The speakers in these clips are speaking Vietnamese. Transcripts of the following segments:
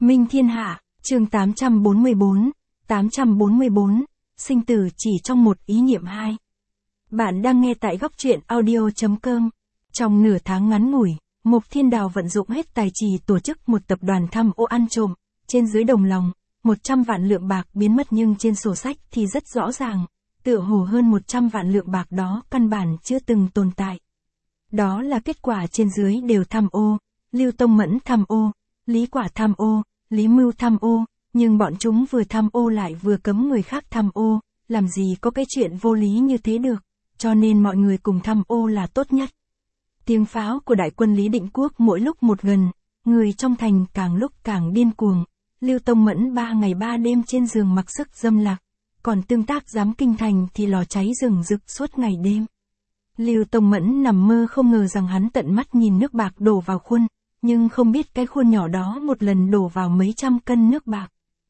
Minh Thiên Hạ, chương 844, sinh tử chỉ trong một ý niệm hai. Bạn đang nghe tại góc truyện audio.com. Trong nửa tháng ngắn ngủi, Mộc Thiên Đào vận dụng hết tài trì tổ chức một tập đoàn tham ô ăn trộm, trên dưới đồng lòng, 100 vạn lượng bạc biến mất nhưng trên sổ sách thì rất rõ ràng, tựa hồ hơn 100 vạn lượng bạc đó căn bản chưa từng tồn tại. Đó là kết quả trên dưới đều tham ô, Lưu Tông Mẫn tham ô, Lý Quả tham ô, Lý Mưu tham ô, nhưng bọn chúng vừa tham ô lại vừa cấm người khác tham ô, làm gì có cái chuyện vô lý như thế được, cho nên mọi người cùng tham ô là tốt nhất. Tiếng pháo của đại quân Lý Định Quốc mỗi lúc một gần, người trong thành càng lúc càng điên cuồng, Lưu Tông Mẫn 3 ngày 3 đêm trên giường mặc sức dâm lạc, còn tương tác giám kinh thành thì lò cháy rừng rực suốt ngày đêm. Lưu Tông Mẫn nằm mơ không ngờ rằng hắn tận mắt nhìn nước bạc đổ vào khuôn, nhưng không biết cái khuôn nhỏ đó một lần đổ vào mấy trăm cân nước bạc.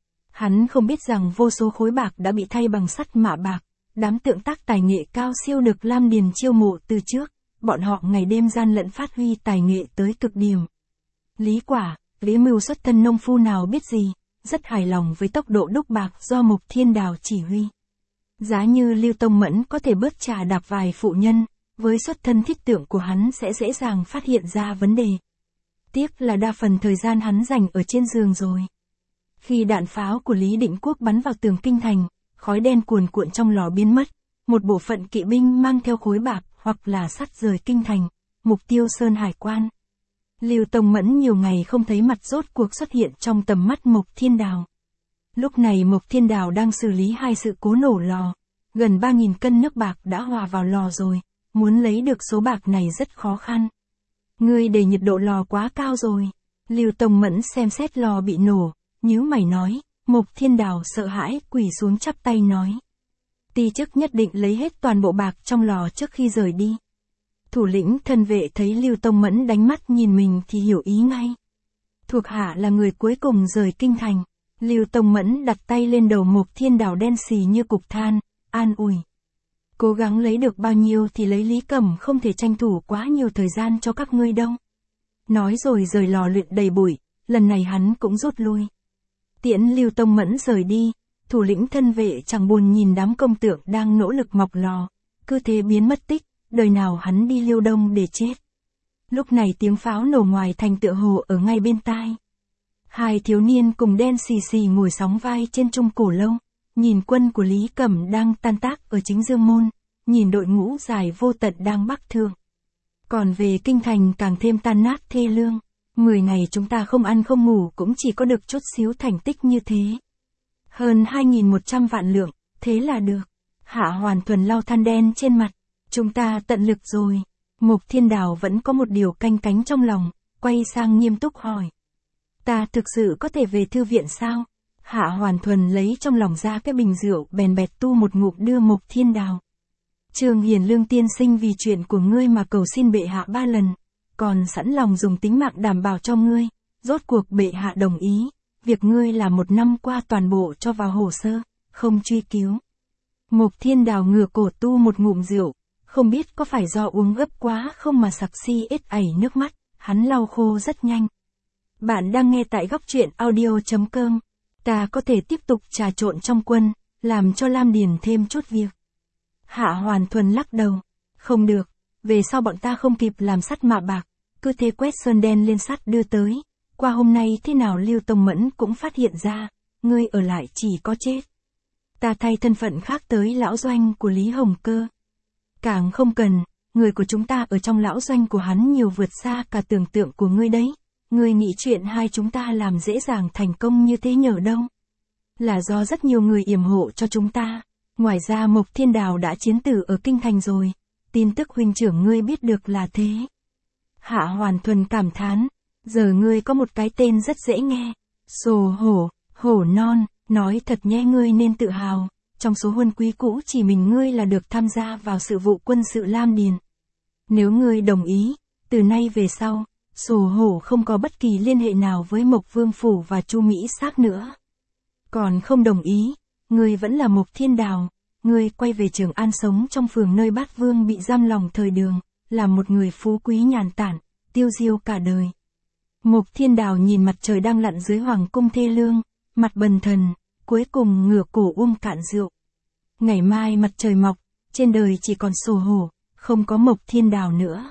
Hắn không biết rằng vô số khối bạc đã bị thay bằng sắt mạ bạc, đám tượng tác tài nghệ cao siêu được Lam Điền chiêu mộ từ trước, bọn họ ngày đêm gian lận phát huy tài nghệ tới cực điểm. Lý Quả, Lý Mưu xuất thân nông phu nào biết gì, rất hài lòng với tốc độ đúc bạc do Mộc Thiên Đào chỉ huy. Giá như Lưu Tông Mẫn có thể bớt trà đạp vài phụ nhân, với xuất thân thiết tượng của hắn sẽ dễ dàng phát hiện ra vấn đề. Tiếc là đa phần thời gian hắn dành ở trên giường rồi. Khi đạn pháo của Lý Định Quốc bắn vào tường kinh thành, khói đen cuồn cuộn trong lò biến mất, một bộ phận kỵ binh mang theo khối bạc hoặc là sắt rời kinh thành, mục tiêu Sơn Hải quan. Lưu Tông Mẫn nhiều ngày không thấy mặt rốt cuộc xuất hiện trong tầm mắt Mộc Thiên Đào. Lúc này Mộc Thiên Đào đang xử lý hai sự cố nổ lò, gần 3.000 cân nước bạc đã hòa vào lò rồi, muốn lấy được số bạc này rất khó khăn. Ngươi để nhiệt độ lò quá cao rồi. Lưu Tông Mẫn xem xét lò bị nổ, nhíu mày nói. Mộc Thiên Đào sợ hãi quỳ xuống chắp tay nói. Ti chức nhất định lấy hết toàn bộ bạc trong lò trước khi rời đi. Thủ lĩnh thân vệ thấy Lưu Tông Mẫn đánh mắt nhìn mình thì hiểu ý ngay. Thuộc hạ là người cuối cùng rời kinh thành. Lưu Tông Mẫn đặt tay lên đầu Mộc Thiên Đào đen xì như cục than, an ủi. Cố gắng lấy được bao nhiêu thì lấy, Lý Cẩm không thể tranh thủ quá nhiều thời gian cho các ngươi đâu. Nói rồi rời lò luyện đầy bụi, lần này hắn cũng rút lui. Tiễn Lưu Tông Mẫn rời đi, thủ lĩnh thân vệ chẳng buồn nhìn đám công tượng đang nỗ lực mọc lò, cứ thế biến mất tích, đời nào hắn đi Liêu Đông để chết. Lúc này tiếng pháo nổ ngoài thành tựa hồ ở ngay bên tai. Hai thiếu niên cùng đen xì xì ngồi sóng vai trên trung cổ lâu, nhìn quân của Lý Cẩm đang tan tác ở chính Dương Môn, nhìn đội ngũ dài vô tận đang bắc thượng. Còn về kinh thành càng thêm tan nát thê lương, 10 ngày chúng ta không ăn không ngủ cũng chỉ có được chút xíu thành tích như thế. Hơn 2.100 vạn lượng, thế là được. Hạ Hoàn Thuần lau than đen trên mặt, chúng ta tận lực rồi. Mộc Thiên Đào vẫn có một điều canh cánh trong lòng, quay sang nghiêm túc hỏi. Ta thực sự có thể về thư viện sao? Hạ Hoàn Thuần lấy trong lòng ra cái bình rượu bèn bẹt tu một ngụm đưa Mộc Thiên Đào. Trường Hiền Lương tiên sinh vì chuyện của ngươi mà cầu xin bệ hạ 3 lần, còn sẵn lòng dùng tính mạng đảm bảo cho ngươi, rốt cuộc bệ hạ đồng ý, việc ngươi là 1 năm qua toàn bộ cho vào hồ sơ, không truy cứu. Mộc Thiên Đào ngửa cổ tu một ngụm rượu, không biết có phải do uống gấp quá không mà sặc si ết ảy nước mắt, hắn lau khô rất nhanh. Bạn đang nghe tại góc truyện audio.com. Ta có thể tiếp tục trà trộn trong quân, làm cho Lam Điền thêm chút việc. Hạ Hoàn Thuần lắc đầu. Không được, về sau bọn ta không kịp làm sắt mạ bạc, cứ thế quét sơn đen lên sắt đưa tới. Qua hôm nay thế nào Lưu Tông Mẫn cũng phát hiện ra, ngươi ở lại chỉ có chết. Ta thay thân phận khác tới lão doanh của Lý Hồng Cơ. Càng không cần, người của chúng ta ở trong lão doanh của hắn nhiều vượt xa cả tưởng tượng của ngươi đấy. Ngươi nghĩ chuyện hai chúng ta làm dễ dàng thành công như thế nhờ đâu? Là do rất nhiều người yểm hộ cho chúng ta. Ngoài ra Mộc Thiên Đào đã chiến tử ở kinh thành rồi. Tin tức huynh trưởng ngươi biết được là thế. Hạ Hoàn Thuần cảm thán. Giờ ngươi có một cái tên rất dễ nghe. Sồ hổ, hổ non. Nói thật nhé, ngươi nên tự hào. Trong số huân quý cũ chỉ mình ngươi là được tham gia vào sự vụ quân sự Lam Điền. Nếu ngươi đồng ý, từ nay về sau, Sồ hổ không có bất kỳ liên hệ nào với Mộc Vương Phủ và Chu Mỹ Xác nữa. Còn không đồng ý, ngươi vẫn là Mộc Thiên Đào, ngươi quay về Trường An sống trong phường nơi Bát Vương bị giam lòng thời Đường, làm một người phú quý nhàn tản, tiêu diêu cả đời. Mục Thiên Đào nhìn mặt trời đang lặn dưới hoàng cung thê lương, mặt bần thần, cuối cùng ngửa cổ uống cạn rượu. Ngày mai mặt trời mọc, trên đời chỉ còn sổ hổ, không có Mục Thiên Đào nữa.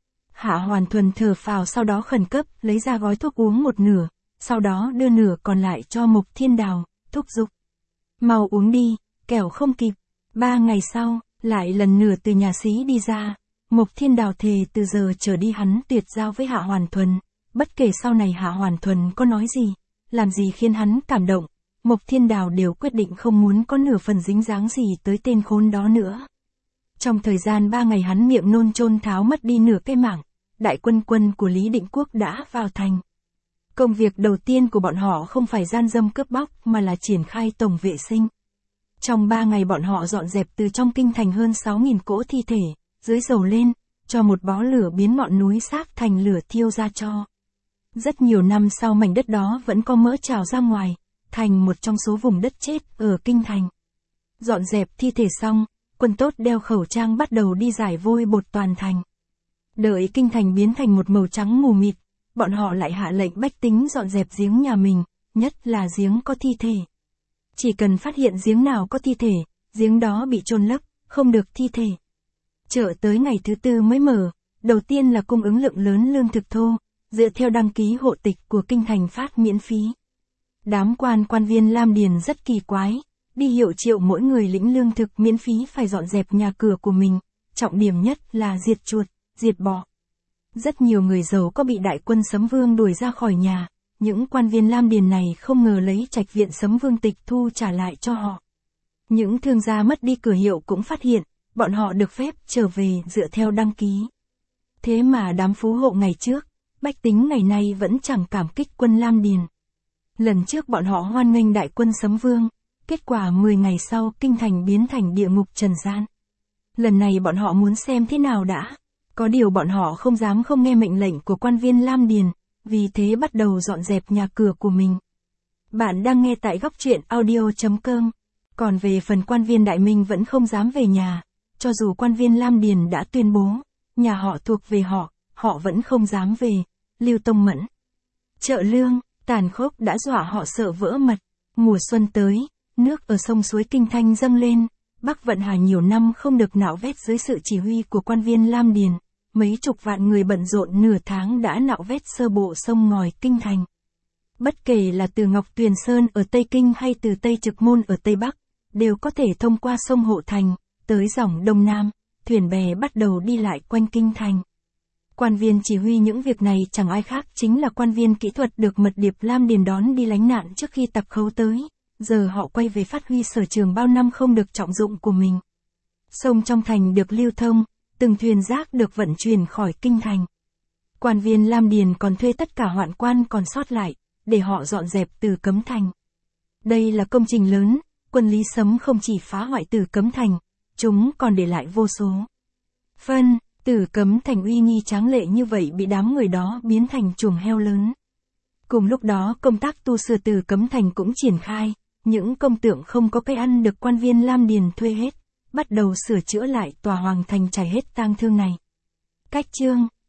Hạ Hoàn Thuần thở phào, sau đó khẩn cấp lấy ra gói thuốc uống một nửa, sau đó đưa nửa còn lại cho Mục Thiên Đào, thúc giục. Mau uống đi, kẻo không kịp. 3 ngày sau, lại lần nữa từ nhà xí đi ra, Mục Thiên Đào thề từ giờ trở đi hắn tuyệt giao với Hạ Hoàn Thuần, bất kể sau này Hạ Hoàn Thuần có nói gì, làm gì khiến hắn cảm động, Mục Thiên Đào đều quyết định không muốn có nửa phần dính dáng gì tới tên khốn đó nữa. Trong thời gian 3 ngày hắn miệng nôn chôn tháo mất đi nửa cái mảng, đại quân của Lý Định Quốc đã vào thành. Công việc đầu tiên của bọn họ không phải gian dâm cướp bóc mà là triển khai tổng vệ sinh. Trong 3 ngày bọn họ dọn dẹp từ trong kinh thành hơn 6.000 cỗ thi thể, dưới dầu lên, cho một bó lửa biến ngọn núi xác thành lửa thiêu ra tro. Rất nhiều năm sau mảnh đất đó vẫn có mỡ trào ra ngoài, thành một trong số vùng đất chết ở kinh thành. Dọn dẹp thi thể xong, quân tốt đeo khẩu trang bắt đầu đi rải vôi bột toàn thành. Đợi kinh thành biến thành một màu trắng mù mịt, bọn họ lại hạ lệnh bách tính dọn dẹp giếng nhà mình, nhất là giếng có thi thể. Chỉ cần phát hiện giếng nào có thi thể, giếng đó bị chôn lấp, không được thi thể. Chợ tới ngày thứ 4 mới mở, đầu tiên là cung ứng lượng lớn lương thực thô, dựa theo đăng ký hộ tịch của kinh thành phát miễn phí. Đám quan viên Lam Điền rất kỳ quái, đi hiệu triệu mỗi người lĩnh lương thực miễn phí phải dọn dẹp nhà cửa của mình, trọng điểm nhất là diệt chuột, diệt bọ. Rất nhiều người giàu có bị đại quân Sấm Vương đuổi ra khỏi nhà, những quan viên Lam Điền này không ngờ lấy trạch viện Sấm Vương tịch thu trả lại cho họ. Những thương gia mất đi cửa hiệu cũng phát hiện, bọn họ được phép trở về dựa theo đăng ký. Thế mà đám phú hộ ngày trước, bách tính ngày nay vẫn chẳng cảm kích quân Lam Điền. Lần trước bọn họ hoan nghênh đại quân Sấm Vương, kết quả 10 ngày sau kinh thành biến thành địa ngục trần gian. Lần này bọn họ muốn xem thế nào đã. Có điều bọn họ không dám không nghe mệnh lệnh của quan viên Lam Điền, vì thế bắt đầu dọn dẹp nhà cửa của mình. Bạn đang nghe tại góc truyện audio.com. Còn về phần quan viên Đại Minh vẫn không dám về nhà, cho dù quan viên Lam Điền đã tuyên bố, nhà họ thuộc về họ vẫn không dám về. Lưu Tông Mẫn. Chợ lương, tàn khốc đã dọa họ sợ vỡ mật. Mùa xuân tới, nước ở sông suối Kinh Thanh dâng lên, Bắc Vận Hà nhiều năm không được nạo vét dưới sự chỉ huy của quan viên Lam Điền. Mấy chục vạn người bận rộn nửa tháng đã nạo vét sơ bộ sông ngòi Kinh Thành. Bất kể là từ Ngọc Tuyền Sơn ở Tây Kinh hay từ Tây Trực Môn ở Tây Bắc, đều có thể thông qua sông Hộ Thành, tới dòng Đông Nam, thuyền bè bắt đầu đi lại quanh Kinh Thành. Quan viên chỉ huy những việc này chẳng ai khác chính là quan viên kỹ thuật được Mật Điệp Lam Điền đón đi lánh nạn trước khi Tặc Khấu tới, giờ họ quay về phát huy sở trường bao năm không được trọng dụng của mình. Sông trong thành được lưu thông, từng thuyền rác được vận chuyển khỏi kinh thành. Quan viên Lam Điền còn thuê tất cả hoạn quan còn sót lại, để họ dọn dẹp Tử Cấm Thành. Đây là công trình lớn, quân Lý Sấm không chỉ phá hoại Tử Cấm Thành, chúng còn để lại vô số phân. Tử Cấm Thành uy nghi tráng lệ như vậy bị đám người đó biến thành chuồng heo lớn. Cùng lúc đó công tác tu sửa Tử Cấm Thành cũng triển khai, những công tượng không có cái ăn được quan viên Lam Điền thuê hết, bắt đầu sửa chữa lại tòa hoàng thành trải hết tang thương này. Cách chương